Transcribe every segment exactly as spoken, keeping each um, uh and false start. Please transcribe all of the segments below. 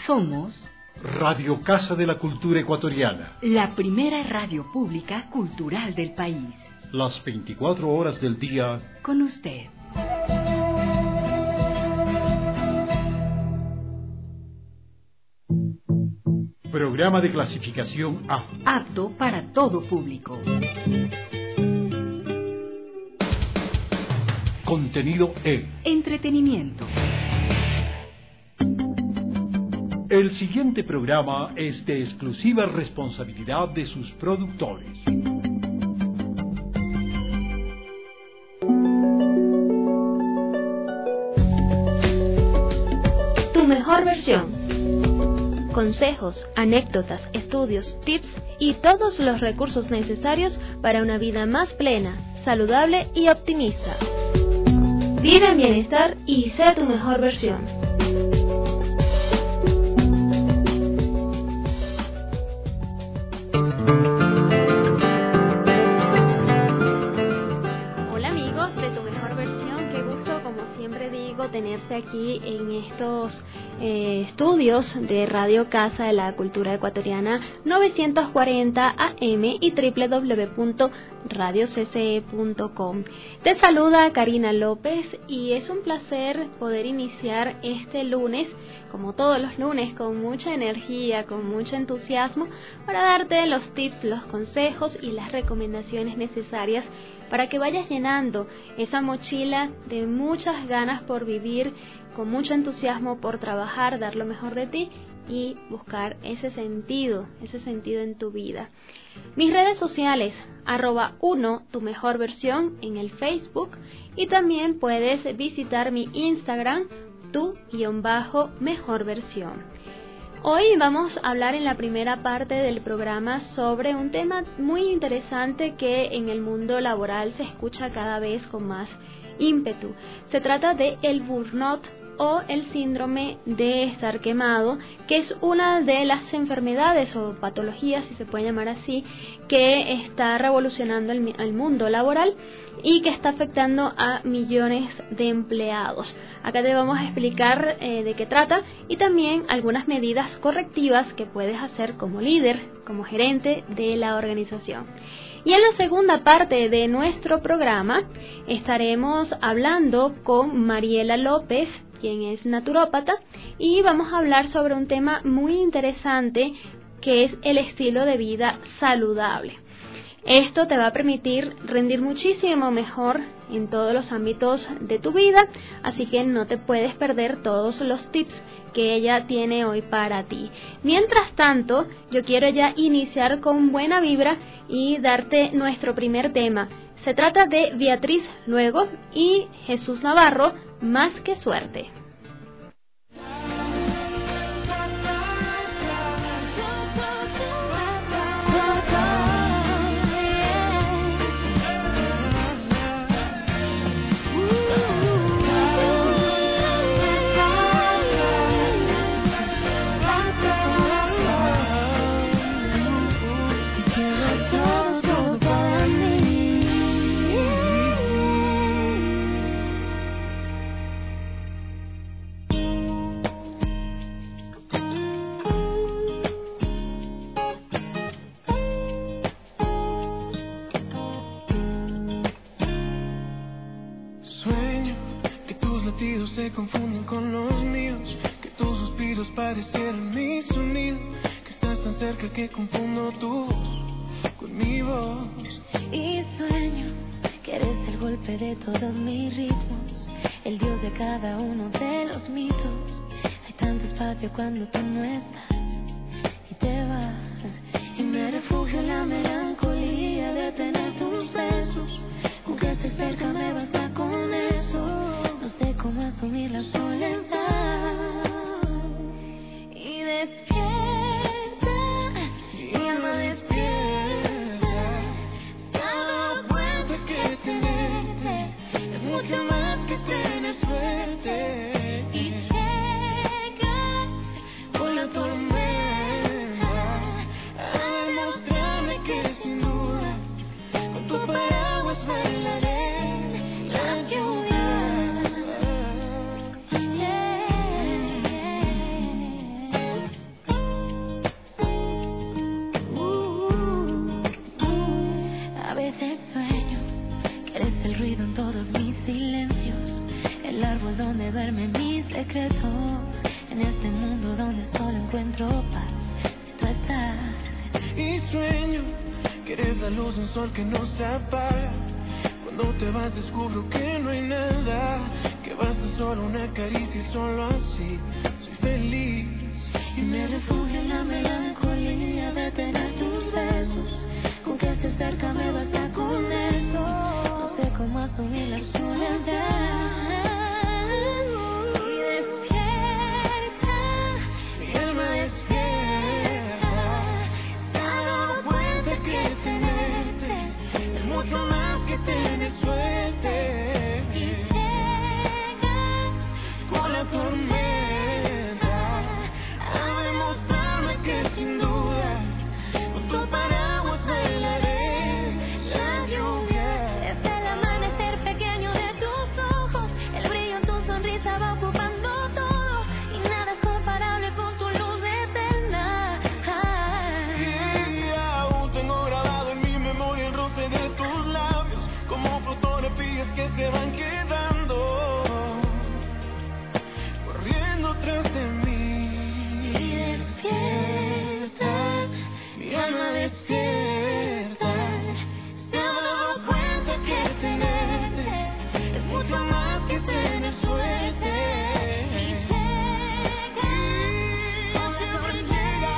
Somos Radio Casa de la Cultura Ecuatoriana, la primera radio pública cultural del país. Las veinticuatro horas del día con usted. Programa de clasificación A. Apto para todo público. Contenido E. Entretenimiento. El siguiente programa es de exclusiva responsabilidad de sus productores. Tu mejor versión. Consejos, anécdotas, estudios, tips y todos los recursos necesarios para una vida más plena, saludable y optimista. Vive en bienestar y sé tu mejor versión. Hola amigos de Tu Mejor Versión, qué gusto como siempre digo tenerte aquí en estos eh, estudios de Radio Casa de la Cultura Ecuatoriana novecientos cuarenta A M y doble u doble u doble u punto radio c c e punto com. Te saluda Karina López y es un placer poder iniciar este lunes, como todos los lunes, con mucha energía, con mucho entusiasmo, para darte los tips, los consejos y las recomendaciones necesarias para que vayas llenando esa mochila de muchas ganas por vivir, con mucho entusiasmo por trabajar, dar lo mejor de ti y buscar ese sentido, ese sentido en tu vida. Mis redes sociales, arroba uno, tu mejor versión en el Facebook, y también puedes visitar mi Instagram, tu guión bajo mejor versión. Hoy vamos a hablar en la primera parte del programa sobre un tema muy interesante que en el mundo laboral se escucha cada vez con más ímpetu. Se trata de el burnout o el síndrome de estar quemado, que es una de las enfermedades o patologías, si se puede llamar así, que está revolucionando el, el mundo laboral y que está afectando a millones de empleados. Acá te vamos a explicar eh, de qué trata y también algunas medidas correctivas que puedes hacer como líder, como gerente de la organización. Y en la segunda parte de nuestro programa estaremos hablando con Mariela López, quien es naturópata, y vamos a hablar sobre un tema muy interesante que es el estilo de vida saludable. Esto te va a permitir rendir muchísimo mejor en todos los ámbitos de tu vida, así que no te puedes perder todos los tips que ella tiene hoy para ti. Mientras tanto, yo quiero ya iniciar con buena vibra y darte nuestro primer tema. Se trata de Beatriz Luego y Jesús Navarro, Más que Suerte. Se confunden con los míos, que tus suspiros parecieran mi sonido, que estás tan cerca que confundo tu voz con mi voz. Y sueño que eres el golpe de todos mis ritmos, el dios de cada uno de los mitos. Hay tanto espacio cuando tú no estás y te vas, y me refugio en la melancolía de tener tus besos. Con que estés cerca me basta con eso. No sé cómo asumir la soledad. Y despierta, mi alma despierta. Se ha dado cuenta que tenerte es mucho más que tener suerte. Y llegas por la tormenta a demostrarme que secretos en este mundo donde solo encuentro paz si tú estás. Y sueño que eres la luz de un sol que no se apaga. Cuando te vas descubro que no hay nada, que basta solo una caricia y solo así soy feliz. Y me refugio en la melancolía de tener tus besos. Con que estés cerca me basta con eso. No sé cómo asumir la soledad. Y despierta, Mi alma despierta, se ha dado cuenta que tenerte es mucho más que tener suerte. y llega Con la tormenta a demostrarme que sin duda con tu paraguas bailaré la lluvia. es el amanecer pequeño de tus ojos. El brillo en tu sonrisa va ocupando todo. Y nada es comparable con tu luz eterna. Y aún tengo grabado en mi memoria el roce de tus labios, como fotografías que se van quedando, corriendo tras de mí. Y despierta, Mi alma despierta, se ha dado cuenta que tenerte es mucho más que tener suerte. y llega Y siempre llega.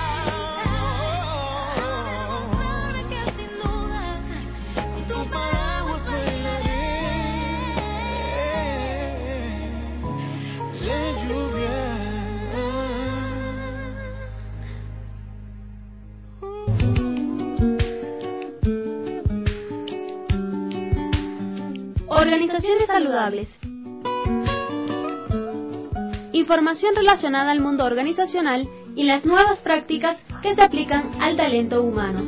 a demostrarme que sin duda Con tu paraguas bailaré la lluvia. Organizaciones saludables. Información relacionada al mundo organizacional y las nuevas prácticas que se aplican al talento humano.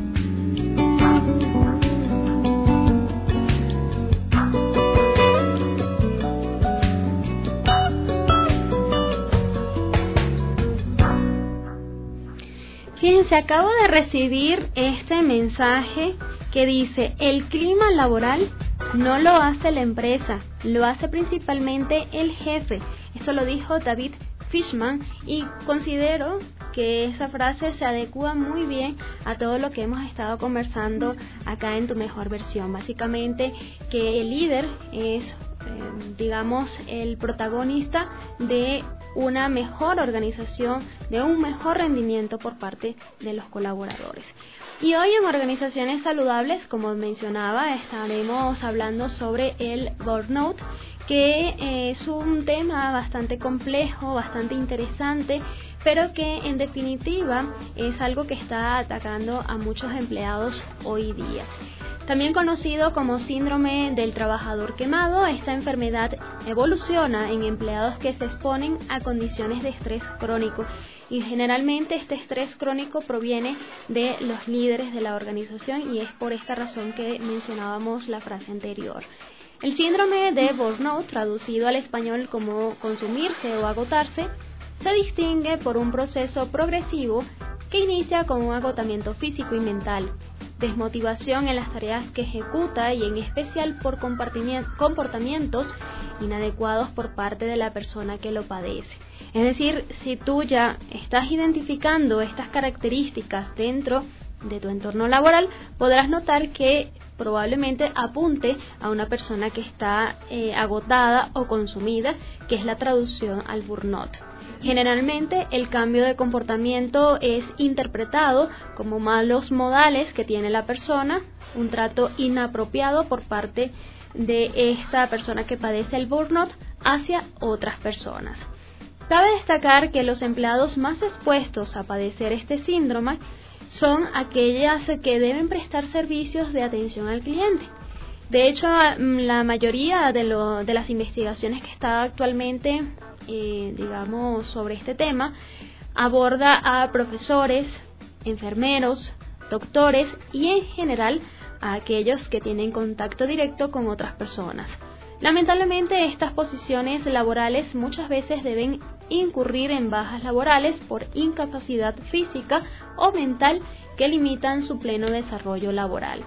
Fíjense, acabo de recibir este mensaje que dice: el clima laboral no lo hace la empresa, lo hace principalmente el jefe. Esto lo dijo David Fishman y considero que esa frase se adecua muy bien a todo lo que hemos estado conversando acá en Tu Mejor Versión. Básicamente que el líder es, eh, digamos, el protagonista de una mejor organización, de un mejor rendimiento por parte de los colaboradores. Y hoy en Organizaciones Saludables, como mencionaba, estaremos hablando sobre el burnout, que es un tema bastante complejo, bastante interesante, pero que en definitiva es algo que está atacando a muchos empleados hoy día. También conocido como síndrome del trabajador quemado, esta enfermedad evoluciona en empleados que se exponen a condiciones de estrés crónico, y generalmente este estrés crónico proviene de los líderes de la organización, y es por esta razón que mencionábamos la frase anterior. El síndrome de burnout, traducido al español como consumirse o agotarse, se distingue por un proceso progresivo que inicia con un agotamiento físico y mental, desmotivación en las tareas que ejecuta y en especial por comportamientos inadecuados por parte de la persona que lo padece. Es decir, si tú ya estás identificando estas características dentro de tu entorno laboral, podrás notar que probablemente apunte a una persona que está eh, agotada o consumida, que es la traducción al burnout. Generalmente el cambio de comportamiento es interpretado como malos modales que tiene la persona, un trato inapropiado por parte de esta persona que padece el burnout hacia otras personas. Cabe destacar que los empleados más expuestos a padecer este síndrome son aquellas que deben prestar servicios de atención al cliente. De hecho, la mayoría de, lo, de las investigaciones que está actualmente, eh, digamos, sobre este tema, aborda a profesores, enfermeros, doctores y en general a aquellos que tienen contacto directo con otras personas. Lamentablemente, estas posiciones laborales muchas veces deben incurrir en bajas laborales por incapacidad física o mental que limitan su pleno desarrollo laboral.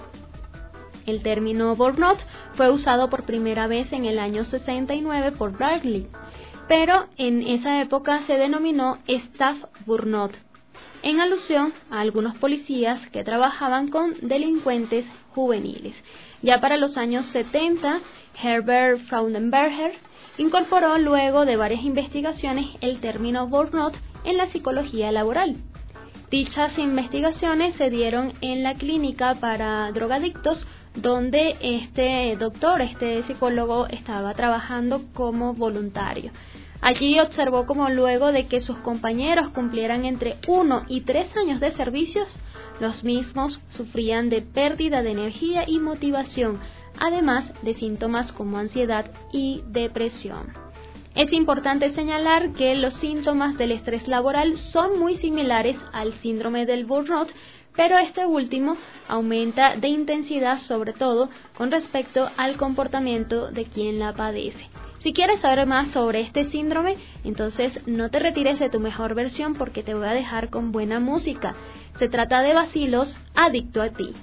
El término burnout fue usado por primera vez en el año sesenta y nueve por Bradley. pero en esa época se denominó Staff Burnout, en alusión a algunos policías que trabajaban con delincuentes juveniles. Ya para los años setenta, Herbert Frauenberger incorporó luego de varias investigaciones el término burnout en la psicología laboral. Dichas investigaciones se dieron en la clínica para drogadictos, donde este doctor, este psicólogo, estaba trabajando como voluntario. Allí observó como luego de que sus compañeros cumplieran entre uno y tres años de servicios, los mismos sufrían de pérdida de energía y motivación, además de síntomas como ansiedad y depresión. Es importante señalar que los síntomas del estrés laboral son muy similares al síndrome del burnout, pero este último aumenta de intensidad, sobre todo con respecto al comportamiento de quien la padece. Si quieres saber más sobre este síndrome, entonces no te retires de tu mejor versión porque te voy a dejar con buena música. Se trata de Bacilos, Adicto a ti.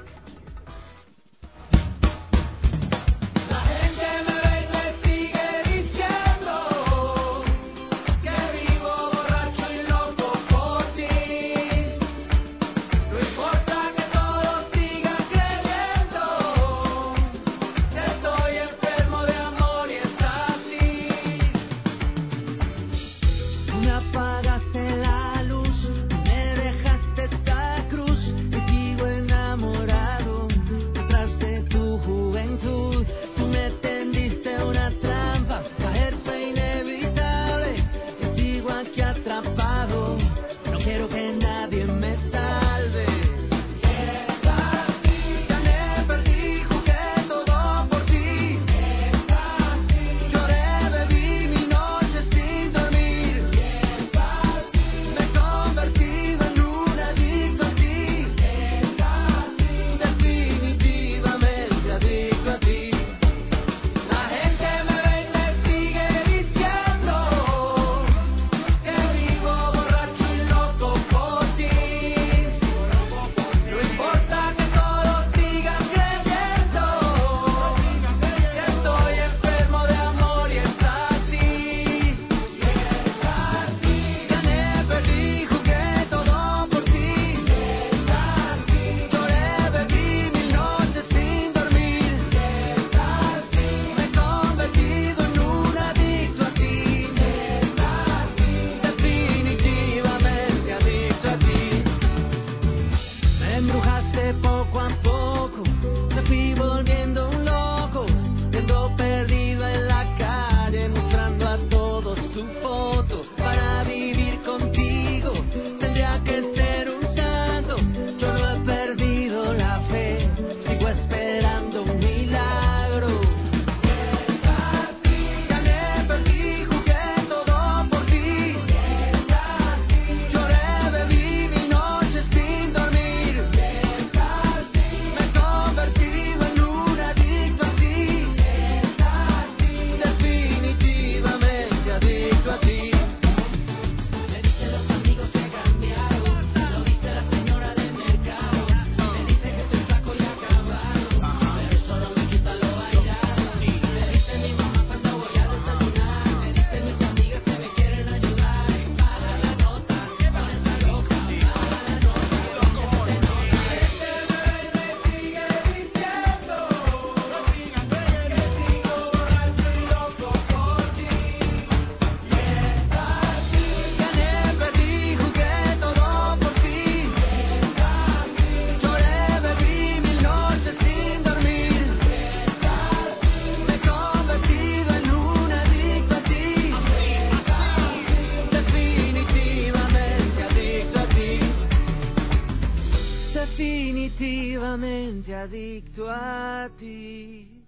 Definitivamente adicto a ti.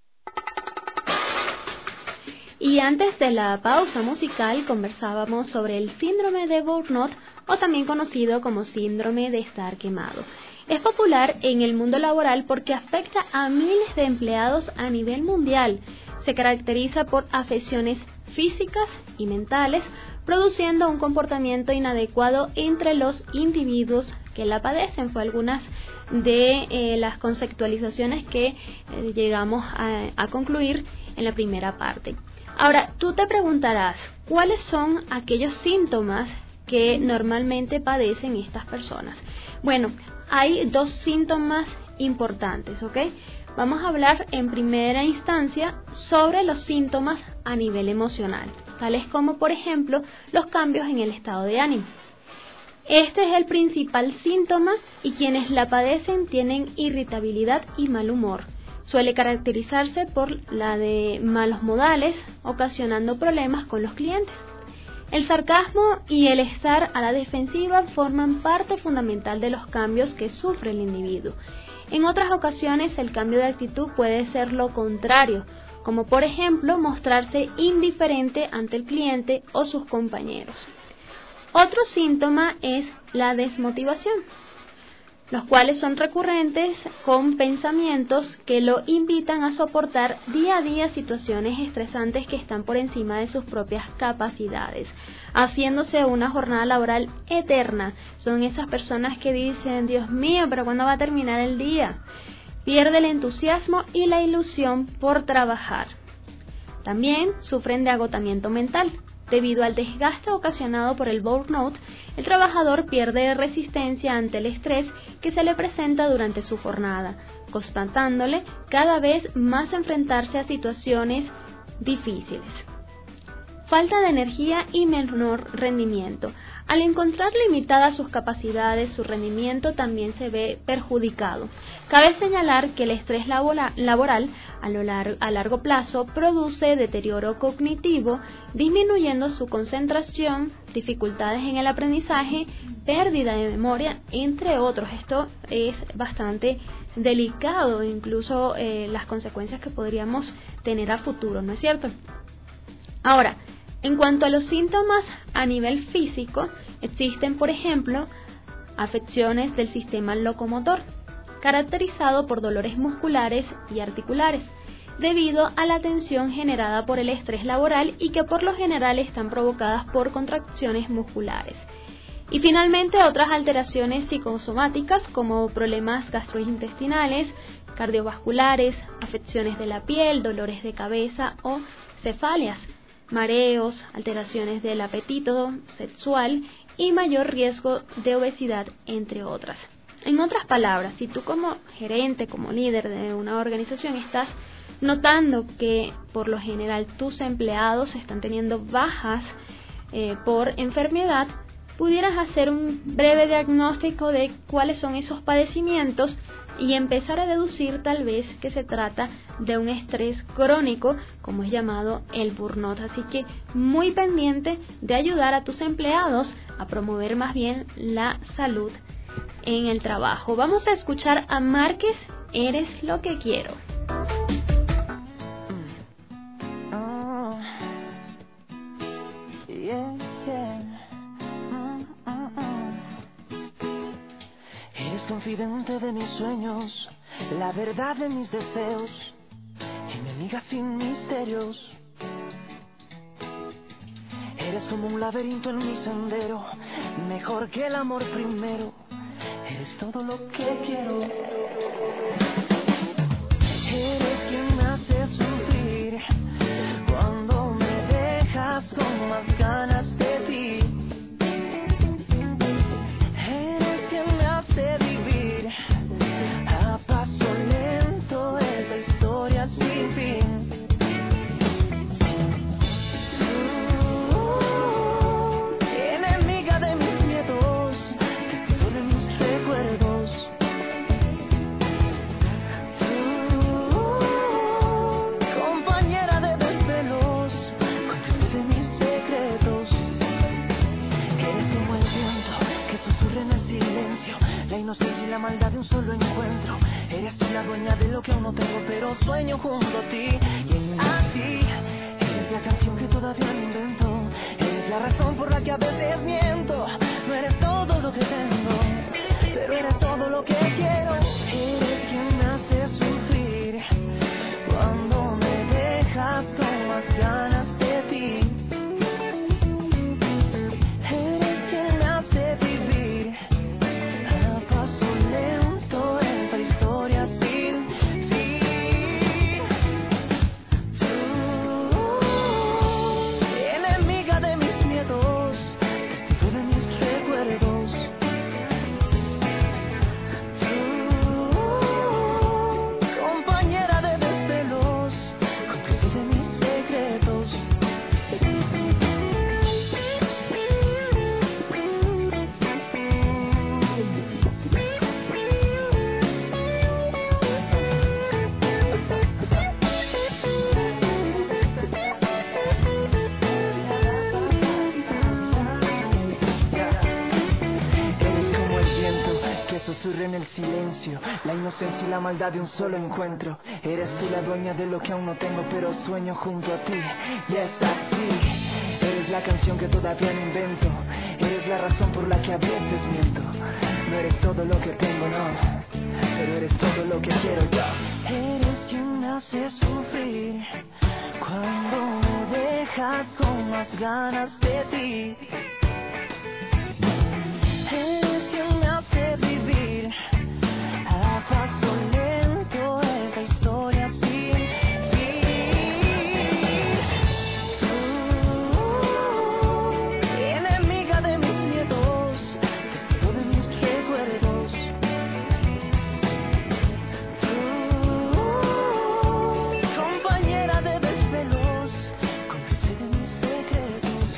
Y antes de la pausa musical conversábamos sobre el síndrome de burnout, o también conocido como síndrome de estar quemado. Es popular en el mundo laboral porque afecta a miles de empleados a nivel mundial. Se caracteriza por afecciones físicas y mentales, produciendo un comportamiento inadecuado entre los individuos que la padecen. Fue algunas de eh, las conceptualizaciones que eh, llegamos a, a concluir en la primera parte. Ahora, tú te preguntarás, ¿cuáles son aquellos síntomas que normalmente padecen estas personas? Bueno, hay dos síntomas importantes, ¿ok? Vamos a hablar en primera instancia sobre los síntomas a nivel emocional, tales como, por ejemplo, los cambios en el estado de ánimo. Este es el principal síntoma y quienes la padecen tienen irritabilidad y mal humor. Suele caracterizarse por la de malos modales, ocasionando problemas con los clientes. El sarcasmo y el estar a la defensiva forman parte fundamental de los cambios que sufre el individuo. En otras ocasiones, el cambio de actitud puede ser lo contrario, como por ejemplo mostrarse indiferente ante el cliente o sus compañeros. Otro síntoma es la desmotivación, los cuales son recurrentes con pensamientos que lo invitan a soportar día a día situaciones estresantes que están por encima de sus propias capacidades, haciéndose una jornada laboral eterna. Son esas personas que dicen, Dios mío, pero ¿cuándo va a terminar el día? Pierde el entusiasmo y la ilusión por trabajar. También sufren de agotamiento mental. Debido al desgaste ocasionado por el burnout, el trabajador pierde resistencia ante el estrés que se le presenta durante su jornada, constatándole cada vez más enfrentarse a situaciones difíciles. Falta de energía y menor rendimiento. Al encontrar limitadas sus capacidades, su rendimiento también se ve perjudicado. Cabe señalar que el estrés laboral a, lo lar- a largo plazo produce deterioro cognitivo, disminuyendo su concentración, dificultades en el aprendizaje, pérdida de memoria, entre otros. Esto es bastante delicado, incluso eh, las consecuencias que podríamos tener a futuro, ¿no es cierto? Ahora, en cuanto a los síntomas a nivel físico, existen, por ejemplo, afecciones del sistema locomotor, caracterizado por dolores musculares y articulares, debido a la tensión generada por el estrés laboral y que por lo general están provocadas por contracciones musculares. Y finalmente, otras alteraciones psicosomáticas como problemas gastrointestinales, cardiovasculares, afecciones de la piel, dolores de cabeza o cefaleas, mareos, alteraciones del apetito sexual y mayor riesgo de obesidad, entre otras. En otras palabras, si tú como gerente, como líder de una organización estás notando que por lo general tus empleados están teniendo bajas eh, por enfermedad, pudieras hacer un breve diagnóstico de cuáles son esos padecimientos y empezar a deducir tal vez que se trata de un estrés crónico, como es llamado el burnout. Así que muy pendiente de ayudar a tus empleados a promover más bien la salud en el trabajo. Vamos a escuchar a Márquez, Eres lo que quiero. Oh, yeah, yeah. Eres confidente de mis sueños, la verdad de mis deseos, enemiga sin misterios. Eres como un laberinto en mi sendero, mejor que el amor primero. Eres todo lo que quiero. Eres quien me hace sufrir cuando me dejas con más ganas de ti. Vivir a paso lento es la historia sin fin. Uh, enemiga de mis miedos, testigo de mis recuerdos. Tú, compañera de desvelos, cómplice de mis secretos. Eres como el viento que susurra en el silencio, la inocencia y la maldad de un solo encuentro. Eres tú la dueña de lo que aún no tengo, pero sueño junto a ti. Y es así, eres la canción que todavía no invento. Eres la razón por la que a veces miento. No eres todo lo que tengo, pero eres todo lo que quiero. Eres quien me hace sufrir cuando me dejas con más ganas de ti. Eres quien me hace vivir a paso lento en la historia sin fin. Tú, silencio, la inocencia y la maldad de un solo encuentro. Eres tú la dueña de lo que aún no tengo, pero sueño junto a ti. Y es así, eres la canción que todavía no invento, eres la razón por la que a veces miento. No eres todo lo que tengo, no, pero eres todo lo que quiero yo. Eres quien me hace sufrir cuando me dejas con más ganas de ti. Eres quien me hace vivir a paso lento esa historia sin fin. Tú, enemiga de mis miedos, testigo de mis recuerdos. Tú, compañera de desvelos, cómplice de mis secretos.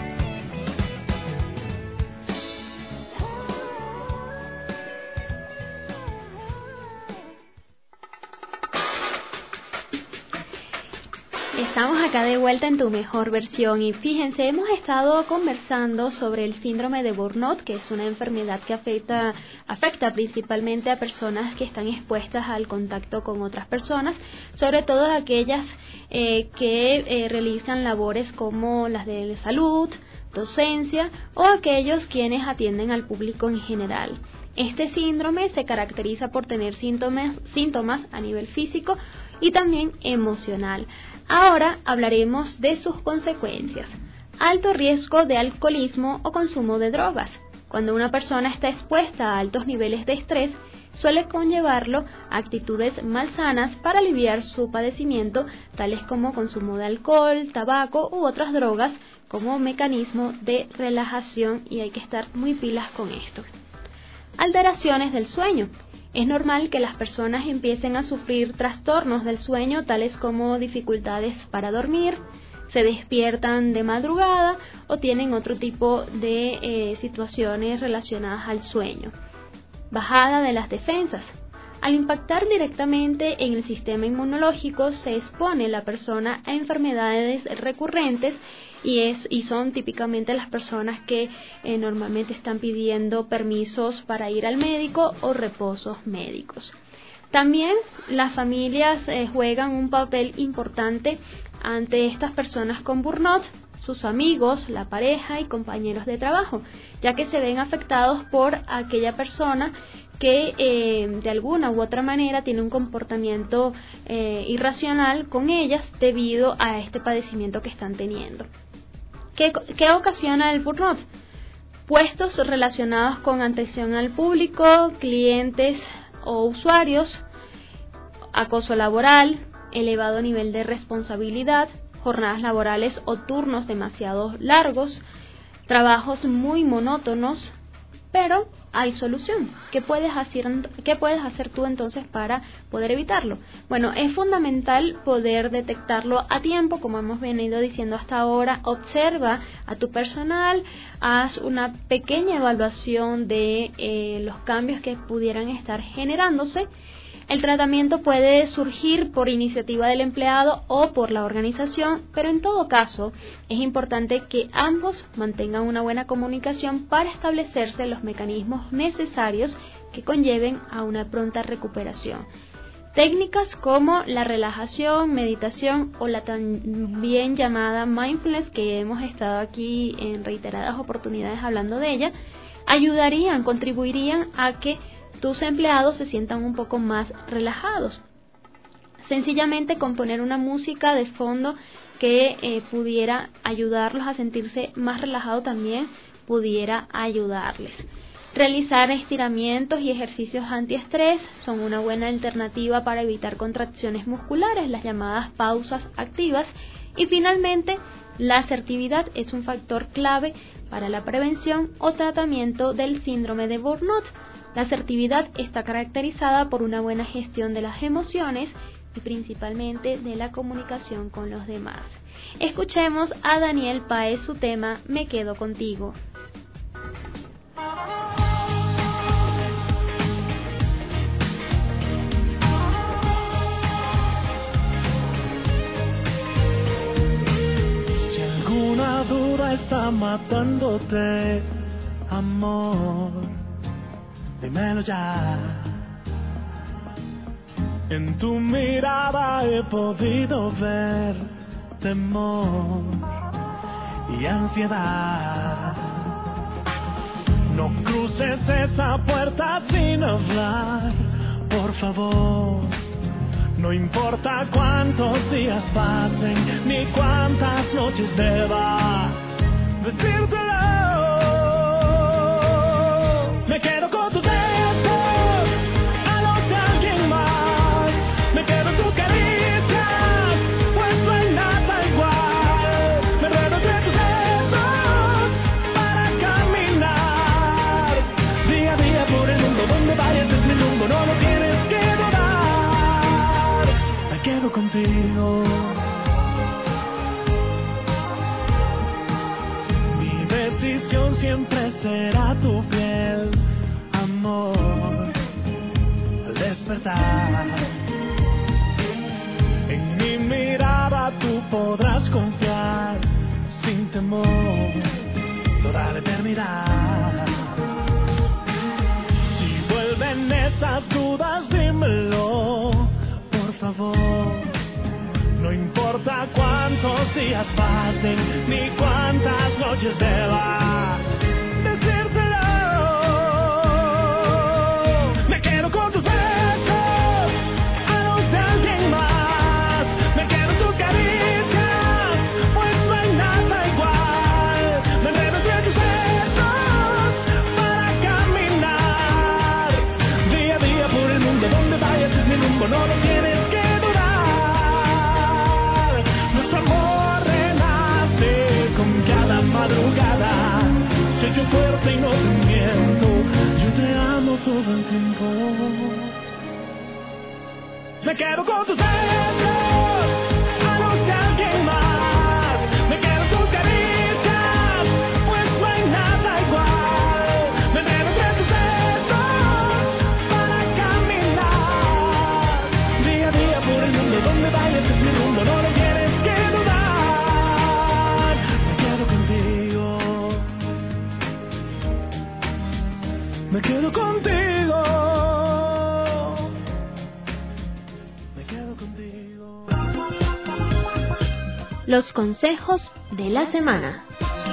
Estamos acá de vuelta en Tu Mejor Versión y fíjense, hemos estado conversando sobre el síndrome de burnout, que es una enfermedad que afecta, afecta principalmente a personas que están expuestas al contacto con otras personas, sobre todo aquellas eh, que eh, realizan labores como las de salud, docencia o aquellos quienes atienden al público en general. Este síndrome se caracteriza por tener síntomas, síntomas a nivel físico y también emocional. Ahora hablaremos de sus consecuencias. Alto riesgo de alcoholismo o consumo de drogas. Cuando una persona está expuesta a altos niveles de estrés, suele conllevarlo a actitudes malsanas para aliviar su padecimiento, tales como consumo de alcohol, tabaco u otras drogas como mecanismo de relajación, y hay que estar muy pilas con esto. Alteraciones del sueño. Es normal que las personas empiecen a sufrir trastornos del sueño, tales como dificultades para dormir, se despiertan de madrugada o tienen otro tipo de eh, situaciones relacionadas al sueño. Bajada de las defensas. Al impactar directamente en el sistema inmunológico, se expone la persona a enfermedades recurrentes y, es, y son típicamente las personas que eh, normalmente están pidiendo permisos para ir al médico o reposos médicos. También las familias eh, juegan un papel importante ante estas personas con burnout, sus amigos, la pareja y compañeros de trabajo, ya que se ven afectados por aquella persona que eh, de alguna u otra manera tiene un comportamiento eh, irracional con ellas debido a este padecimiento que están teniendo. ¿Qué, qué ocasiona el burnout? Puestos relacionados con atención al público, clientes o usuarios, acoso laboral, elevado nivel de responsabilidad, jornadas laborales o turnos demasiado largos, trabajos muy monótonos, pero hay solución. ¿Qué puedes hacer, qué puedes hacer tú entonces para poder evitarlo? Bueno, es fundamental poder detectarlo a tiempo, como hemos venido diciendo hasta ahora. Observa a tu personal, haz una pequeña evaluación de eh, los cambios que pudieran estar generándose. El tratamiento puede surgir por iniciativa del empleado o por la organización, pero en todo caso es importante que ambos mantengan una buena comunicación para establecerse los mecanismos necesarios que conlleven a una pronta recuperación. Técnicas como la relajación, meditación o la también llamada mindfulness, que hemos estado aquí en reiteradas oportunidades hablando de ella, ayudarían, contribuirían a que tus empleados se sientan un poco más relajados. Sencillamente con poner una música de fondo que eh, pudiera ayudarlos a sentirse más relajados también pudiera ayudarles. Realizar estiramientos y ejercicios antiestrés son una buena alternativa para evitar contracciones musculares, las llamadas pausas activas. Y finalmente, la asertividad es un factor clave para la prevención o tratamiento del síndrome de burnout. La asertividad está caracterizada por una buena gestión de las emociones y principalmente de la comunicación con los demás. Escuchemos a Daniel Páez su tema Me quedo contigo. Si alguna duda está matándote, amor, dímelo ya. En tu mirada he podido ver temor y ansiedad. No cruces esa puerta sin hablar, por favor. No importa cuántos días pasen, ni cuántas noches deba decírtelo. Me quedo con tus besos, a los de alguien más. Me quedo en tu caricia, pues no hay nada igual. Me enredo entre tus dedos para caminar día a día por el mundo. Donde vayas es mi rumbo, no lo tienes que dudar. Me quedo contigo. Mi decisión siempre será tu piel, amor, al despertar. En mi mirada tú podrás confiar sin temor toda la eternidad. Si vuelven esas dudas, dímelo, por favor. No importa cuántos días pasen, ni cuántas noches deba decírtelo. Me quedo con tus besos, a los de alguien más. Me quedo en tus caricias, pues no hay nada igual. Me enredo entre tus besos para caminar día a día por el mundo. Donde vayas es mi rumbo, no lo tienes que dudar. Nuestro amor renace con cada madrugada. Soy yo fuerte y no te miento, yo te amo todo el tiempo. Me quedo con tus besos, a los de alguien más. Me quedo en tus caricias, pues no hay nada igual. Me enredo entre tus besos para caminar día a día por el mundo. Donde vayas es mi rumbo, no lo tienes que dudar. Me quedo contigo. Me quedo contigo. Me quedo contigo. Los consejos de la semana.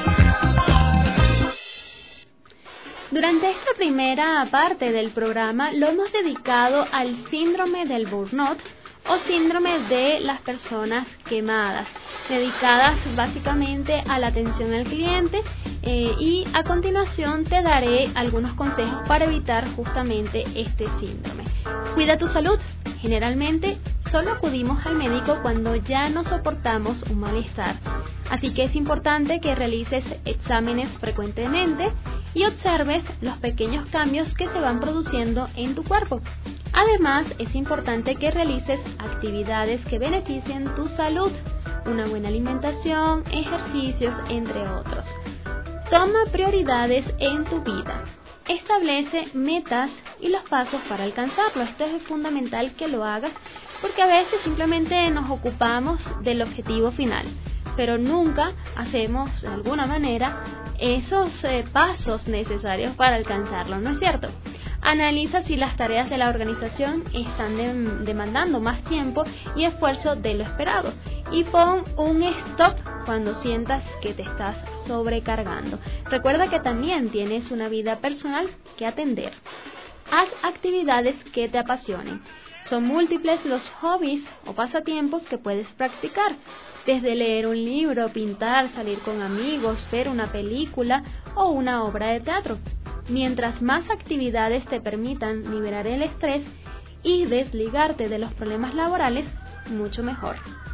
Durante esta primera parte del programa lo hemos dedicado al síndrome del burnout o síndrome de las personas quemadas, dedicadas básicamente a la atención al cliente, eh, y a continuación te daré algunos consejos para evitar justamente este síndrome. Cuida tu salud. Generalmente solo acudimos al médico cuando ya no soportamos un malestar, así que es importante que realices exámenes frecuentemente y observes los pequeños cambios que se van produciendo en tu cuerpo. Además, es importante que realices actividades que beneficien tu salud, una buena alimentación, ejercicios, entre otros. Toma prioridades en tu vida. Establece metas y los pasos para alcanzarlo. Esto es fundamental que lo hagas, porque a veces simplemente nos ocupamos del objetivo final, pero nunca hacemos de alguna manera esos eh, pasos necesarios para alcanzarlo, ¿no es cierto? Analiza si las tareas de la organización están de, demandando más tiempo y esfuerzo de lo esperado, y pon un stop cuando sientas que te estás sobrecargando. Recuerda que también tienes una vida personal que atender. Haz actividades que te apasionen. Son múltiples los hobbies o pasatiempos que puedes practicar, desde leer un libro, pintar, salir con amigos, ver una película o una obra de teatro. Mientras más actividades te permitan liberar el estrés y desligarte de los problemas laborales, mucho mejor.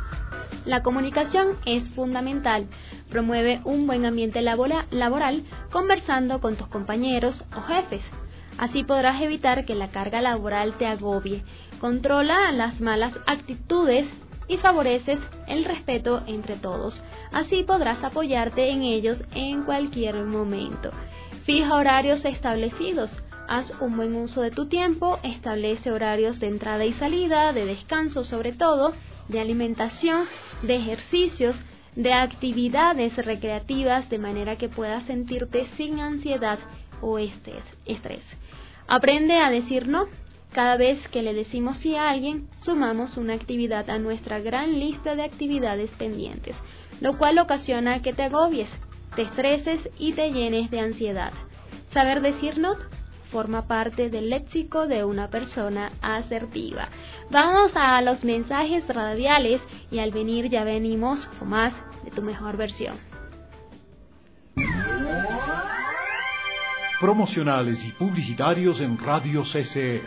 La comunicación es fundamental. Promueve un buen ambiente labora- laboral conversando con tus compañeros o jefes. Así podrás evitar que la carga laboral te agobie. Controla las malas actitudes y favoreces el respeto entre todos. Así podrás apoyarte en ellos en cualquier momento. Fija horarios establecidos. Haz un buen uso de tu tiempo. Establece horarios de entrada y salida, de descanso sobre todo, de alimentación, de ejercicios, de actividades recreativas, de manera que puedas sentirte sin ansiedad o estrés. Aprende a decir no. Cada vez que le decimos sí a alguien, sumamos una actividad a nuestra gran lista de actividades pendientes, lo cual ocasiona que te agobies, te estreses y te llenes de ansiedad. Saber decir no forma parte del léxico de una persona asertiva. Vamos a los mensajes radiales y al venir ya venimos con más de tu mejor versión. Promocionales y publicitarios en Radio C C E.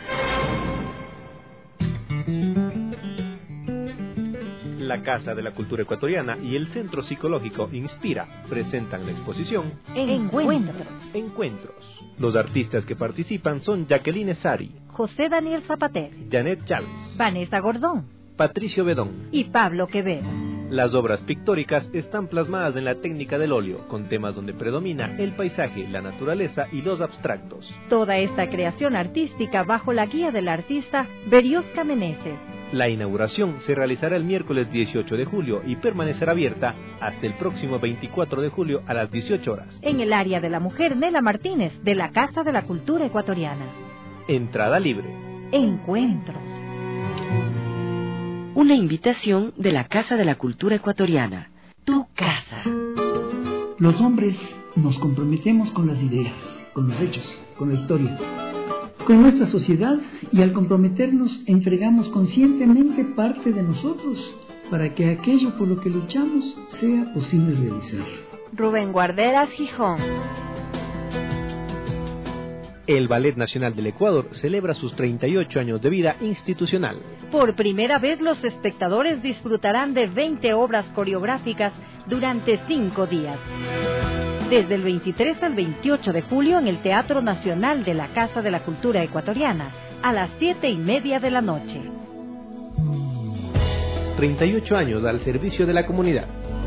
La Casa de la Cultura Ecuatoriana y el Centro Psicológico Inspira presentan la exposición Encuentros. Encuentros. Los artistas que participan son Jacqueline Sari, José Daniel Zapater, Janet Chávez, Vanessa Gordón Patricio Bedón y Pablo Quevedo. Las obras pictóricas están plasmadas en la técnica del óleo, con temas donde predomina el paisaje, la naturaleza y los abstractos. Toda esta creación artística bajo la guía del artista Berioska Meneses. La inauguración se realizará el miércoles dieciocho de julio y permanecerá abierta hasta el próximo veinticuatro de julio a las dieciocho horas. En el área de la mujer Nela Martínez, de la Casa de la Cultura Ecuatoriana. Entrada libre. Encuentros. Una invitación de la Casa de la Cultura Ecuatoriana. Tu casa. Los hombres nos comprometemos con las ideas, con los hechos, con la historia, con nuestra sociedad, y al comprometernos entregamos conscientemente parte de nosotros para que aquello por lo que luchamos sea posible realizar. Rubén Guarderas Gijón. El Ballet Nacional del Ecuador celebra sus treinta y ocho años de vida institucional. Por primera vez los espectadores disfrutarán de veinte obras coreográficas durante cinco días. Desde el veintitrés al veintiocho de julio en el Teatro Nacional de la Casa de la Cultura Ecuatoriana, a las siete y media de la noche. treinta y ocho años al servicio de la comunidad.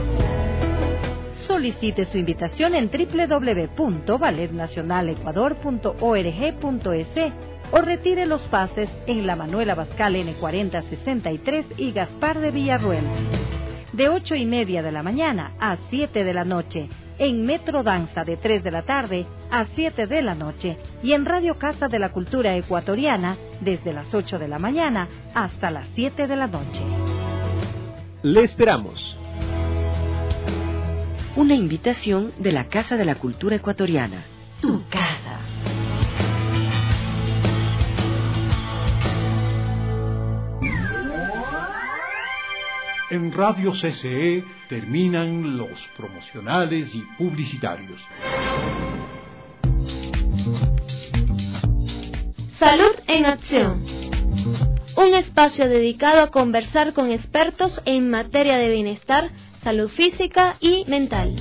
Solicite su invitación en doble u doble u doble u punto ballet nacional ecuador punto org punto es o retire los pases en la Manuel Abascal N cuarenta sesenta y tres y Gaspar de Villarruel. De ocho y media de la mañana a siete de la noche, en Metro Danza de tres de la tarde a siete de la noche y en Radio Casa de la Cultura Ecuatoriana desde las ocho de la mañana hasta las siete de la noche. Le esperamos. Una invitación de la Casa de la Cultura Ecuatoriana. Tu casa. En Radio C C E terminan los promocionales y publicitarios. Salud en Acción. Un espacio dedicado a conversar con expertos en materia de bienestar, salud física y mental.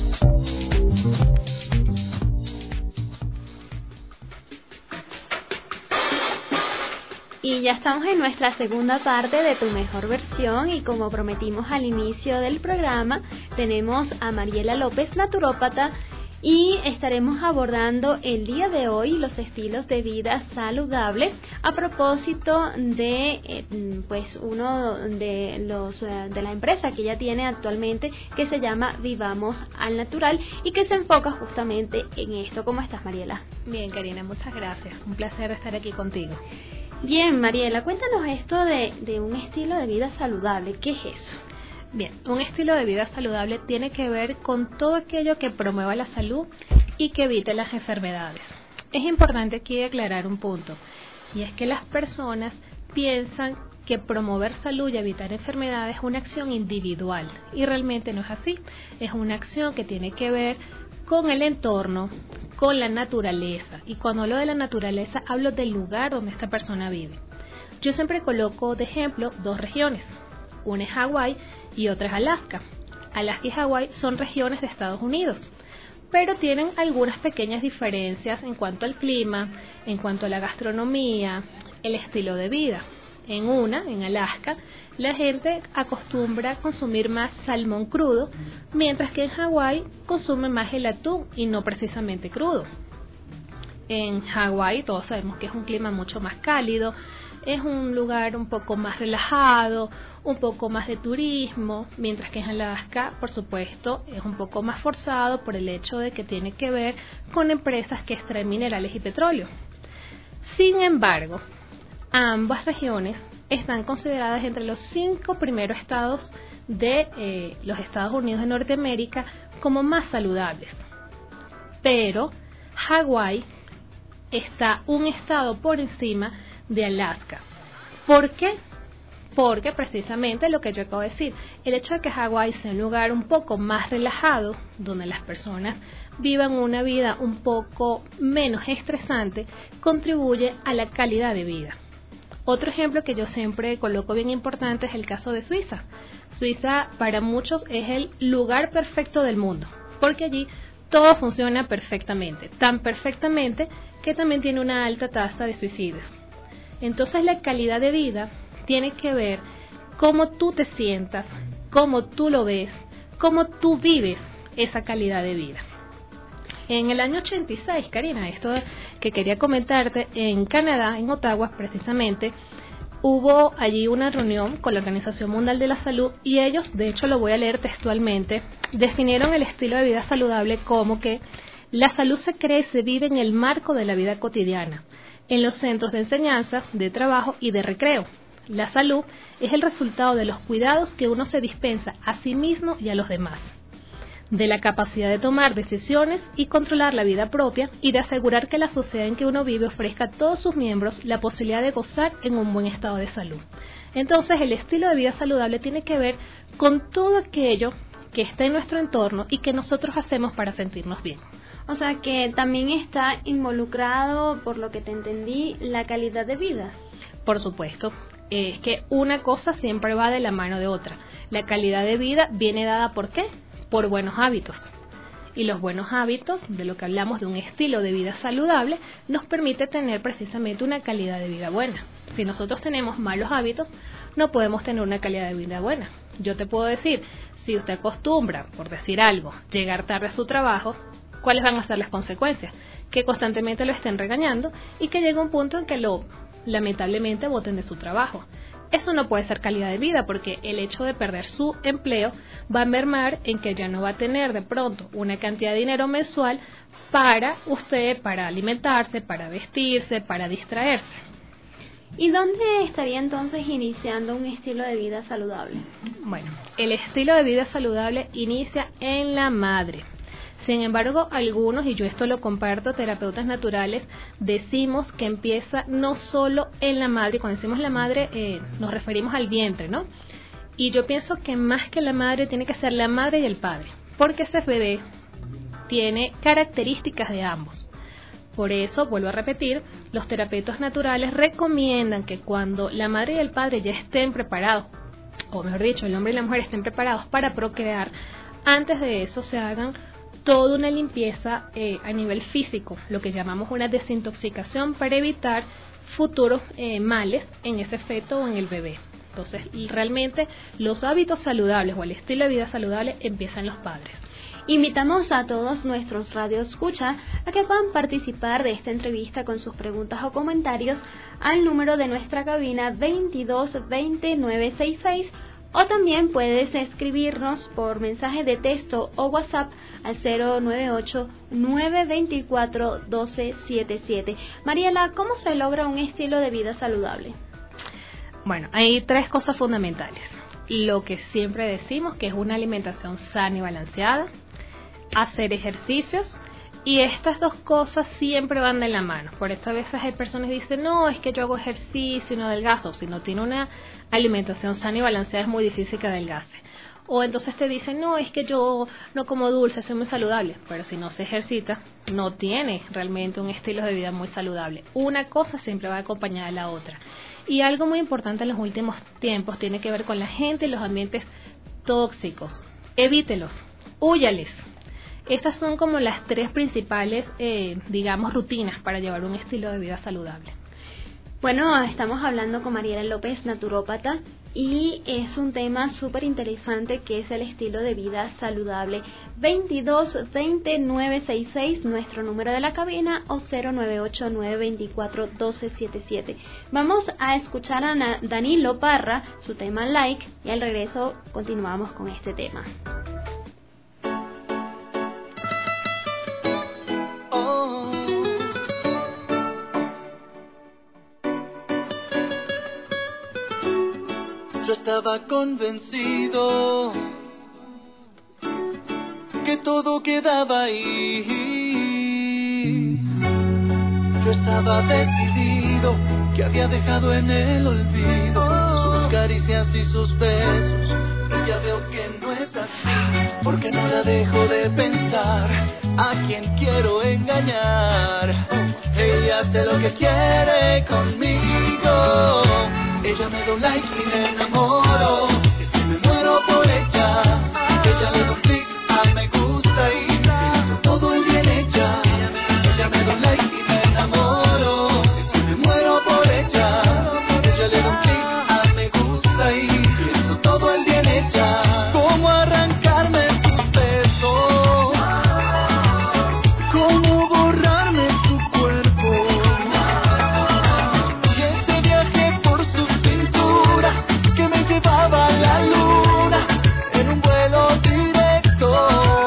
Y ya estamos en nuestra segunda parte de Tu Mejor Versión, y como prometimos al inicio del programa, tenemos a Mariela López, naturópata, y estaremos abordando el día de hoy los estilos de vida saludables a propósito de eh, pues uno de los eh, de la empresa que ella tiene actualmente, que se llama Vivamos al Natural y que se enfoca justamente en esto. ¿Cómo estás, Mariela? Bien, Karina, muchas gracias. Un placer estar aquí contigo. Bien, Mariela, cuéntanos esto de, de un estilo de vida saludable. ¿Qué es eso? Bien, un estilo de vida saludable tiene que ver con todo aquello que promueva la salud y que evite las enfermedades. Es importante aquí aclarar un punto, y es que las personas piensan que promover salud y evitar enfermedades es una acción individual, y realmente no es así. Es una acción que tiene que ver con el entorno, con la naturaleza, y cuando hablo de la naturaleza hablo del lugar donde esta persona vive. Yo siempre coloco de ejemplo dos regiones. Una es Hawái y otra es Alaska. Alaska y Hawái son regiones de Estados Unidos, pero tienen algunas pequeñas diferencias en cuanto al clima, en cuanto a la gastronomía, el estilo de vida. En una, en Alaska, la gente acostumbra a consumir más salmón crudo, mientras que en Hawái consume más el atún y no precisamente crudo. En Hawái todos sabemos que es un clima mucho más cálido, es un lugar un poco más relajado, un poco más de turismo, mientras que en Alaska, por supuesto, es un poco más forzado por el hecho de que tiene que ver con empresas que extraen minerales y petróleo. Sin embargo, ambas regiones están consideradas entre los cinco primeros estados de eh, los Estados Unidos de Norteamérica como más saludables. Pero Hawái está un estado por encima de Alaska. ¿Por qué? Porque precisamente lo que yo acabo de decir, el hecho de que Hawái sea un lugar un poco más relajado, donde las personas vivan una vida un poco menos estresante, contribuye a la calidad de vida. Otro ejemplo que yo siempre coloco bien importante es el caso de Suiza. Suiza para muchos es el lugar perfecto del mundo, porque allí todo funciona perfectamente, tan perfectamente que también tiene una alta tasa de suicidios. Entonces la calidad de vida tiene que ver cómo tú te sientas, cómo tú lo ves, cómo tú vives esa calidad de vida. En el año ochenta y seis, Karina, esto que quería comentarte, en Canadá, en Ottawa precisamente, hubo allí una reunión con la Organización Mundial de la Salud y ellos, de hecho lo voy a leer textualmente, definieron el estilo de vida saludable como que la salud se crea y se vive en el marco de la vida cotidiana, en los centros de enseñanza, de trabajo y de recreo. La salud es el resultado de los cuidados que uno se dispensa a sí mismo y a los demás, de la capacidad de tomar decisiones y controlar la vida propia y de asegurar que la sociedad en que uno vive ofrezca a todos sus miembros la posibilidad de gozar en un buen estado de salud. Entonces, el estilo de vida saludable tiene que ver con todo aquello que está en nuestro entorno y que nosotros hacemos para sentirnos bien. O sea que también está involucrado, por lo que te entendí, la calidad de vida. Por supuesto, es que una cosa siempre va de la mano de otra. La calidad de vida viene dada ¿por qué? Por buenos hábitos. Y los buenos hábitos, de lo que hablamos de un estilo de vida saludable, nos permite tener precisamente una calidad de vida buena. Si nosotros tenemos malos hábitos, no podemos tener una calidad de vida buena. Yo te puedo decir, si usted acostumbra, por decir algo, llegar tarde a su trabajo, ¿cuáles van a ser las consecuencias? Que constantemente lo estén regañando y que llegue un punto en que lo, lamentablemente, boten de su trabajo. Eso no puede ser calidad de vida porque el hecho de perder su empleo va a mermar en que ya no va a tener de pronto una cantidad de dinero mensual para usted, para alimentarse, para vestirse, para distraerse. ¿Y dónde estaría entonces iniciando un estilo de vida saludable? Bueno, el estilo de vida saludable inicia en la madre. Sin embargo, algunos, y yo esto lo comparto, terapeutas naturales, decimos que empieza no solo en la madre. Cuando decimos la madre, eh, nos referimos al vientre, ¿no? Y yo pienso que más que la madre, tiene que ser la madre y el padre, porque ese bebé tiene características de ambos. Por eso, vuelvo a repetir, los terapeutas naturales recomiendan que cuando la madre y el padre ya estén preparados, o mejor dicho, el hombre y la mujer estén preparados para procrear, antes de eso se hagan toda una limpieza eh, a nivel físico, lo que llamamos una desintoxicación para evitar futuros eh, males en ese feto o en el bebé. Entonces, realmente los hábitos saludables o el estilo de vida saludable empiezan los padres. Invitamos a todos nuestros radioescuchas a que puedan participar de esta entrevista con sus preguntas o comentarios al número de nuestra cabina veintidós veinte nueve sesenta y seis, o también puedes escribirnos por mensaje de texto o WhatsApp al cero nueve ocho nueve dos cuatro uno dos siete siete. Mariela, ¿cómo se logra un estilo de vida saludable? Bueno, hay tres cosas fundamentales. Lo que siempre decimos, que es una alimentación sana y balanceada, hacer ejercicios, y estas dos cosas siempre van de la mano. Por eso a veces hay personas que dicen, no, es que yo hago ejercicio y no adelgazo. Si no tiene una alimentación sana y balanceada es muy difícil que adelgace. O entonces te dicen, no, es que yo no como dulce, soy muy saludable. Pero si no se ejercita, no tiene realmente un estilo de vida muy saludable. Una cosa siempre va acompañada de la otra. Y algo muy importante en los últimos tiempos tiene que ver con la gente y los ambientes tóxicos. Evítelos, húyales. Estas son como las tres principales, eh, digamos, rutinas para llevar un estilo de vida saludable. Bueno, estamos hablando con Mariela López, naturópata, y es un tema súper interesante que es el estilo de vida saludable. veintidós veinte nueve sesenta y seis, nuestro número de la cabina, o cero nueve ocho nueve dos cuatro uno dos siete siete. Vamos a escuchar a Danilo Parra, su tema Like, y al regreso continuamos con este tema. estaba convencido que todo quedaba ahí. Yo estaba decidido que había dejado en el olvido sus caricias y sus besos, y ya veo que no es así, porque no la dejo de pensar a quien quiero engañar. Ella hace lo que quiere conmigo, ella me da un like y me enamoro, y si me muero por ella, ella le da un clic a me gusta y pienso todo el día en ella. Ella me da un like y me enamoro, y si me muero por ella, ella le da un clic a me gusta y pienso todo el día en ella. Cómo arrancarme sus besos, cómo borrarme su cuerpo, y ese viaje por su cintura que me llevaba a la luna en un vuelo directo.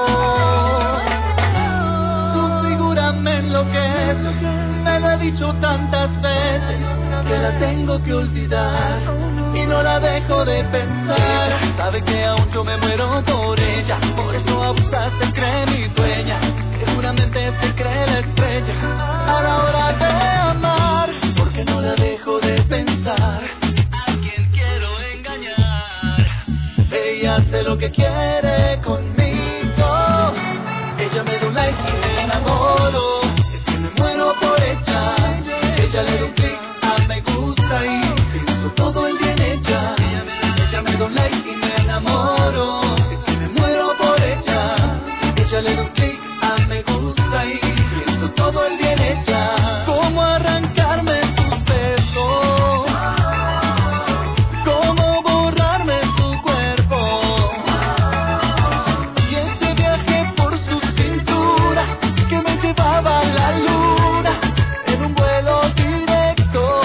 Su figura me enloquece, me lo ha dicho tantas veces que la tengo que olvidar y no la dejo de pensar. Sabe que aún yo me muero por ella, por eso abusa, se cree mi dueña, seguramente se cree la estrella a la hora de amar, porque no la dejo de pensar a quien quiero engañar. Ella hace lo que quiere conmigo, ella me da un like y me enamoro, es que me muero por ella. Ella le da un clic a me gusta y pienso todo el día en ella. Ella me da un like y me enamoro, es que me muero por ella. Ella le da un clic a me gusta y pienso todo el día en ella. Cómo arrancarme sus besos, cómo borrarme su cuerpo, y ese viaje por su cintura que me llevaba a la luna en un vuelo directo.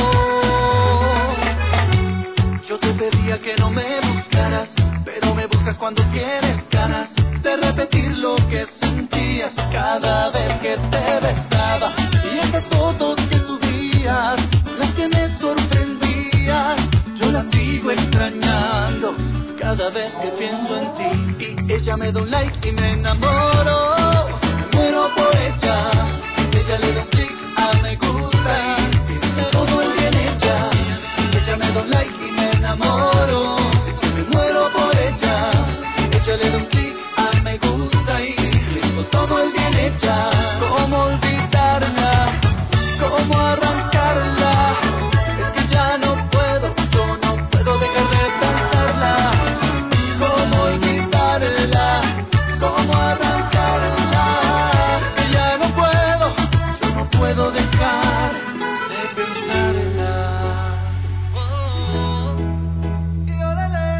Yo te pedía que no me buscaras, pero me buscas cuando tienes ganas de repetir lo que sentías cada vez que te besaba, y esas fotos que subías, las que me sorprendían, yo las sigo extrañando cada vez que pienso en ti. Y ella me da un like y me enamoro, me muero por ella. Ella le da un clic a me gusta y pienso todo el día en ella. Ella me da un like y me enamoro, es que me muero por ella. Ella le da un clic a me gusta y pienso todo el día en ella. Cómo olvidarla, cómo arrancarla, es que ya no puedo, yo no puedo dejar de pensarla. Cómo olvidarla, cómo arrancarla, es que ya no puedo, yo no puedo dejar de pensarla. Y órale.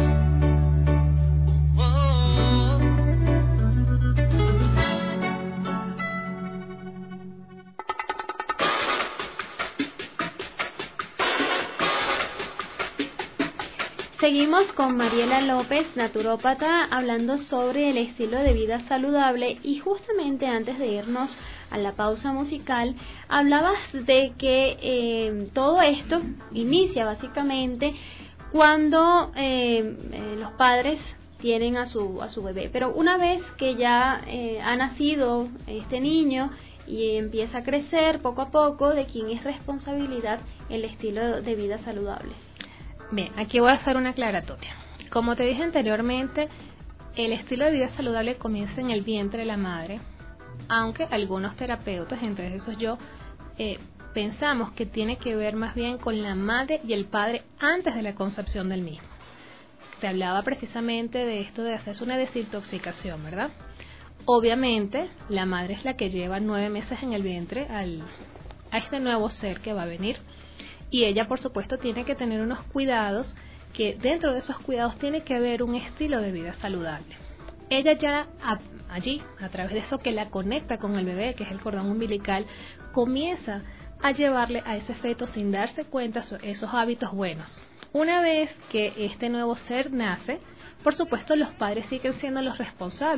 Seguimos con Mariela López, naturópata, hablando sobre el estilo de vida saludable, y justamente antes de irnos a la pausa musical, hablabas de que eh, todo esto inicia básicamente cuando eh, eh, los padres tienen a su, a su bebé, pero una vez que ya eh, ha nacido este niño y empieza a crecer poco a poco, ¿de quién es responsabilidad el estilo de vida saludable? Bien, aquí voy a hacer una aclaratoria. Como te dije anteriormente, el estilo de vida saludable comienza en el vientre de la madre, aunque algunos terapeutas, entre esos yo, eh, pensamos que tiene que ver más bien con la madre y el padre antes de la concepción del mismo. Te hablaba precisamente de esto de hacerse una desintoxicación, ¿verdad? Obviamente, la madre es la que lleva nueve meses en el vientre al, a este nuevo ser que va a venir. Y ella, por supuesto, tiene que tener unos cuidados, que dentro de esos cuidados tiene que haber un estilo de vida saludable. Ella ya a, allí, a través de eso que la conecta con el bebé, que es el cordón umbilical, comienza a llevarle a ese feto, sin darse cuenta, esos hábitos buenos. Una vez que este nuevo ser nace, por supuesto, los padres siguen siendo los responsables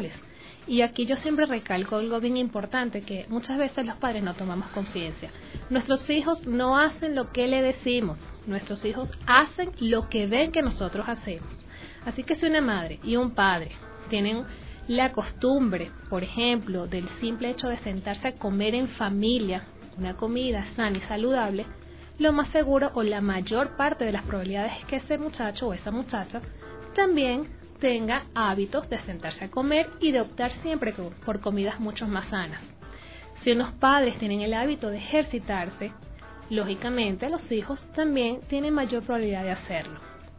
Y aquí yo siempre recalco algo bien importante, que muchas veces los padres no tomamos conciencia. Nuestros hijos no hacen lo que le decimos, nuestros hijos hacen lo que ven que nosotros hacemos. Así que si una madre y un padre tienen la costumbre, por ejemplo, del simple hecho de sentarse a comer en familia, una comida sana y saludable, lo más seguro o la mayor parte de las probabilidades es que ese muchacho o esa muchacha también tenga hábitos de sentarse a comer y de optar siempre por comidas mucho más sanas. Si unos padres tienen el hábito de ejercitarse, lógicamente los hijos también tienen mayor probabilidad de hacerlo.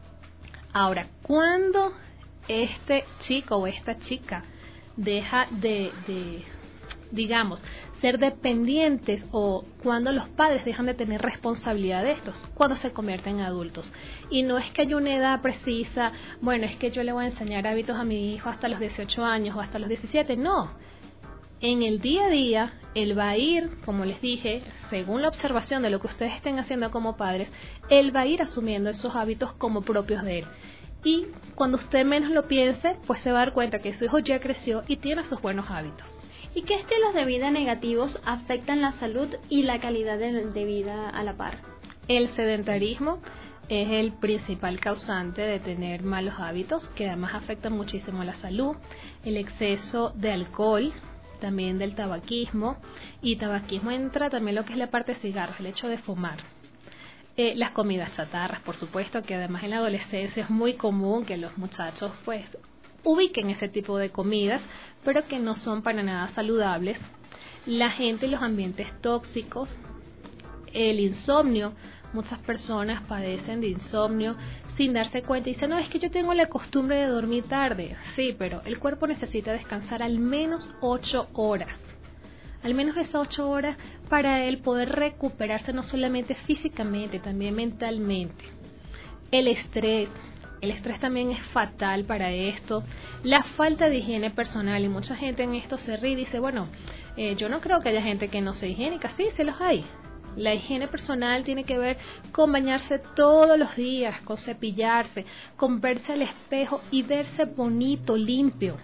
Ahora, ¿cuándo este chico o esta chica deja de, de digamos, ser dependientes, o cuando los padres dejan de tener responsabilidad de estos? Cuando se convierten en adultos. Y no es que haya una edad precisa, bueno, es que yo le voy a enseñar hábitos a mi hijo hasta los dieciocho años o hasta los diecisiete, no. En el día a día, él va a ir, como les dije, según la observación de lo que ustedes estén haciendo como padres, él va a ir asumiendo esos hábitos como propios de él. Y cuando usted menos lo piense, pues se va a dar cuenta que su hijo ya creció y tiene sus buenos hábitos. ¿Y qué estilos de vida negativos afectan la salud y la calidad de, de vida a la par? El sedentarismo es el principal causante de tener malos hábitos, que además afectan muchísimo a la salud. El exceso de alcohol, también del tabaquismo, y tabaquismo entra también lo que es la parte de cigarros, el hecho de fumar. Eh, las comidas chatarras, por supuesto, que además en la adolescencia es muy común que los muchachos pues ubiquen ese tipo de comidas, pero que no son para nada saludables. La gente y los ambientes tóxicos, el insomnio. Muchas personas padecen de insomnio sin darse cuenta y dicen, no, es que yo tengo la costumbre de dormir tarde. Sí, pero el cuerpo necesita descansar al menos ocho horas. Al menos esas ocho horas para él poder recuperarse no solamente físicamente, también mentalmente. El estrés. El estrés también es fatal para esto. La falta de higiene personal, y mucha gente en esto se ríe y dice, bueno, eh, yo no creo que haya gente que no sea higiénica. Sí, se los hay. La higiene personal tiene que ver con bañarse todos los días, con cepillarse, con verse al espejo y verse bonito, limpio.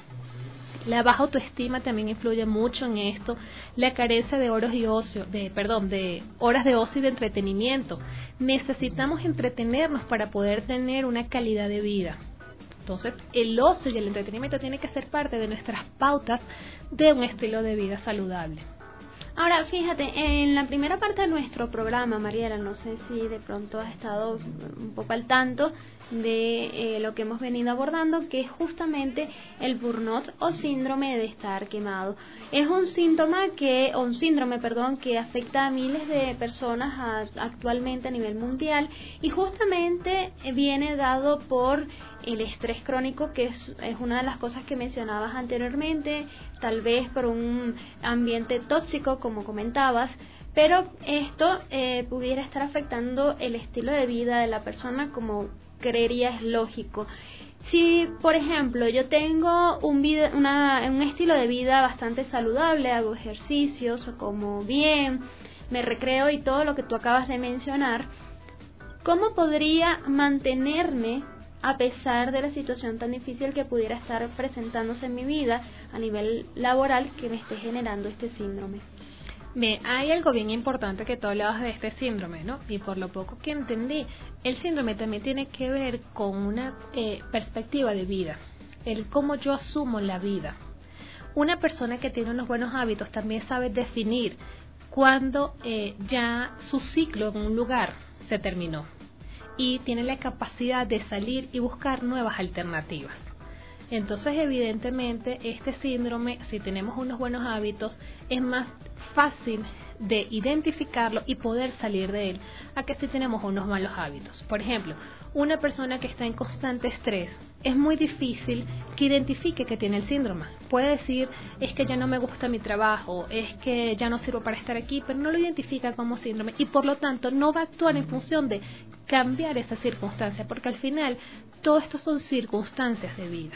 La baja autoestima también influye mucho en esto. La carencia de horas y ocio, de, perdón, de horas de ocio y de entretenimiento. Necesitamos entretenernos para poder tener una calidad de vida. Entonces, el ocio y el entretenimiento tiene que ser parte de nuestras pautas de un estilo de vida saludable. Ahora, fíjate, en la primera parte de nuestro programa, Mariela, no sé si de pronto has estado un poco al tanto de eh, lo que hemos venido abordando, que es justamente el burnout o síndrome de estar quemado. Es un síntoma que, o un síndrome, perdón, que afecta a miles de personas a, actualmente a nivel mundial, y justamente viene dado por el estrés crónico, que es, es una de las cosas que mencionabas anteriormente, tal vez por un ambiente tóxico, como comentabas, pero esto eh, pudiera estar afectando el estilo de vida de la persona, como creería es lógico. Si, por ejemplo, yo tengo un, vida, una, un estilo de vida bastante saludable, hago ejercicios, como bien, me recreo y todo lo que tú acabas de mencionar, ¿cómo podría mantenerme a pesar de la situación tan difícil que pudiera estar presentándose en mi vida a nivel laboral que me esté generando este síndrome? Bien, hay algo bien importante que tú hablabas de este síndrome, ¿no? Y por lo poco que entendí, el síndrome también tiene que ver con una eh, perspectiva de vida, el cómo yo asumo la vida. Una persona que tiene unos buenos hábitos también sabe definir cuándo eh, ya su ciclo en un lugar se terminó y tiene la capacidad de salir y buscar nuevas alternativas. Entonces, evidentemente, este síndrome, si tenemos unos buenos hábitos, es más fácil de identificarlo y poder salir de él, a que si tenemos unos malos hábitos. Por ejemplo, una persona que está en constante estrés, es muy difícil que identifique que tiene el síndrome. Puede decir, es que ya no me gusta mi trabajo, es que ya no sirvo para estar aquí, pero no lo identifica como síndrome y por lo tanto no va a actuar en función de cambiar esa circunstancia, porque al final todo esto son circunstancias de vida.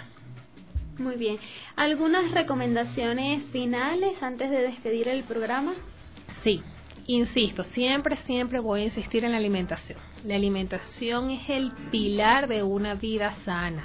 Muy bien. ¿Algunas recomendaciones finales antes de despedir el programa? Sí, insisto, siempre, siempre voy a insistir en la alimentación. La alimentación es el pilar de una vida sana.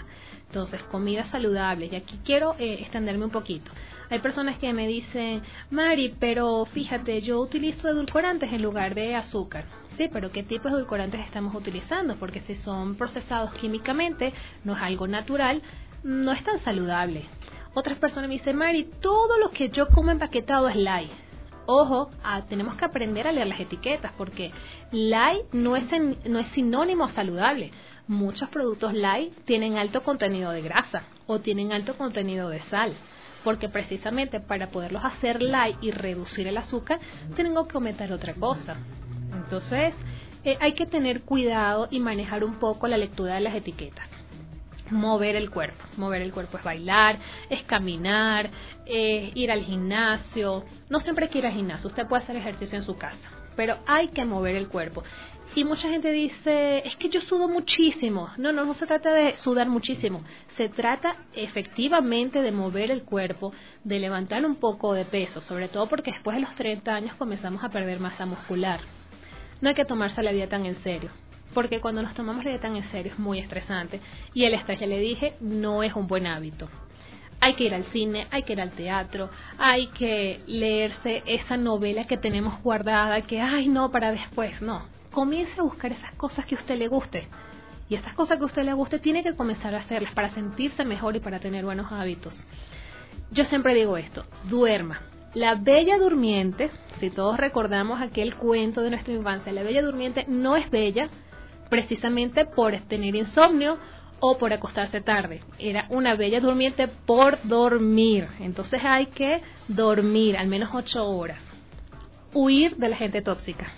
Entonces, comida saludable. Y aquí quiero eh, extenderme un poquito. Hay personas que me dicen, Mari, pero fíjate, yo utilizo edulcorantes en lugar de azúcar. Sí, pero ¿qué tipo de edulcorantes estamos utilizando? Porque si son procesados químicamente, no es algo natural, no es tan saludable. Otras personas me dicen, Mari, todo lo que yo como empaquetado es light. Ojo, ah, tenemos que aprender a leer las etiquetas, porque light no es, en, no es sinónimo a saludable. Muchos productos light tienen alto contenido de grasa o tienen alto contenido de sal, porque precisamente para poderlos hacer light y reducir el azúcar, tengo que aumentar otra cosa. Entonces, eh, hay que tener cuidado y manejar un poco la lectura de las etiquetas. Mover el cuerpo. Mover el cuerpo es bailar, es caminar, eh, ir al gimnasio. No siempre hay que ir al gimnasio, usted puede hacer ejercicio en su casa, pero hay que mover el cuerpo. Y mucha gente dice, es que yo sudo muchísimo. No, no, no se trata de sudar muchísimo. Se trata efectivamente de mover el cuerpo, de levantar un poco de peso, sobre todo porque después de los treinta años comenzamos a perder masa muscular. No hay que tomarse la vida tan en serio, porque cuando nos tomamos la vida tan en serio es muy estresante. Y el estrés, ya le dije, no es un buen hábito. Hay que ir al cine, hay que ir al teatro, hay que leerse esa novela que tenemos guardada, que, ay, no, para después, no. Comience a buscar esas cosas que a usted le guste. Y esas cosas que a usted le guste tiene que comenzar a hacerlas para sentirse mejor y para tener buenos hábitos. Yo siempre digo esto, duerma. La Bella Durmiente, si todos recordamos aquel cuento de nuestra infancia, la Bella Durmiente no es bella precisamente por tener insomnio o por acostarse tarde. Era una Bella Durmiente por dormir. Entonces hay que dormir al menos ocho horas. Huir de la gente tóxica.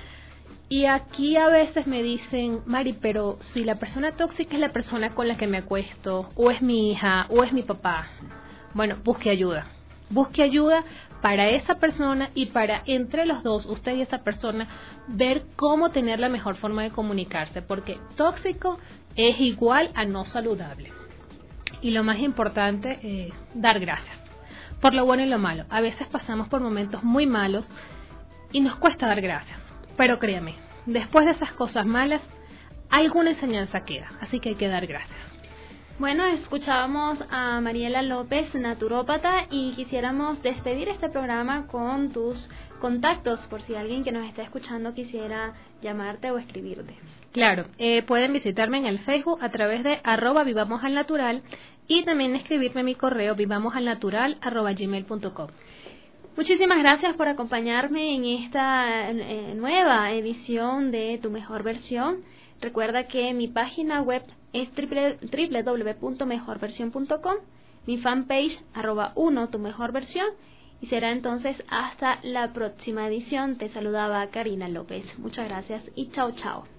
Y aquí a veces me dicen, Mari, pero si la persona tóxica es la persona con la que me acuesto, o es mi hija, o es mi papá. Bueno, busque ayuda. Busque ayuda para esa persona y para entre los dos, usted y esa persona, ver cómo tener la mejor forma de comunicarse, porque tóxico es igual a no saludable. Y lo más importante, eh, dar gracias por lo bueno y lo malo. A veces pasamos por momentos muy malos y nos cuesta dar gracias. Pero créame, después de esas cosas malas, alguna enseñanza queda, así que hay que dar gracias. Bueno, escuchábamos a Mariela López, naturópata, y quisiéramos despedir este programa con tus contactos, por si alguien que nos está escuchando quisiera llamarte o escribirte. Claro, eh, pueden visitarme en el Facebook a través de arroba vivamos al natural y también escribirme a mi correo vivamosalnatural arroba gmail punto com. Muchísimas gracias por acompañarme en esta eh, nueva edición de Tu Mejor Versión. Recuerda que mi página web es doble u doble u doble u punto mejor versión punto com, mi fanpage arroba uno Tu Mejor Versión, y será entonces hasta la próxima edición. Te saludaba Karina López. Muchas gracias y chao chao.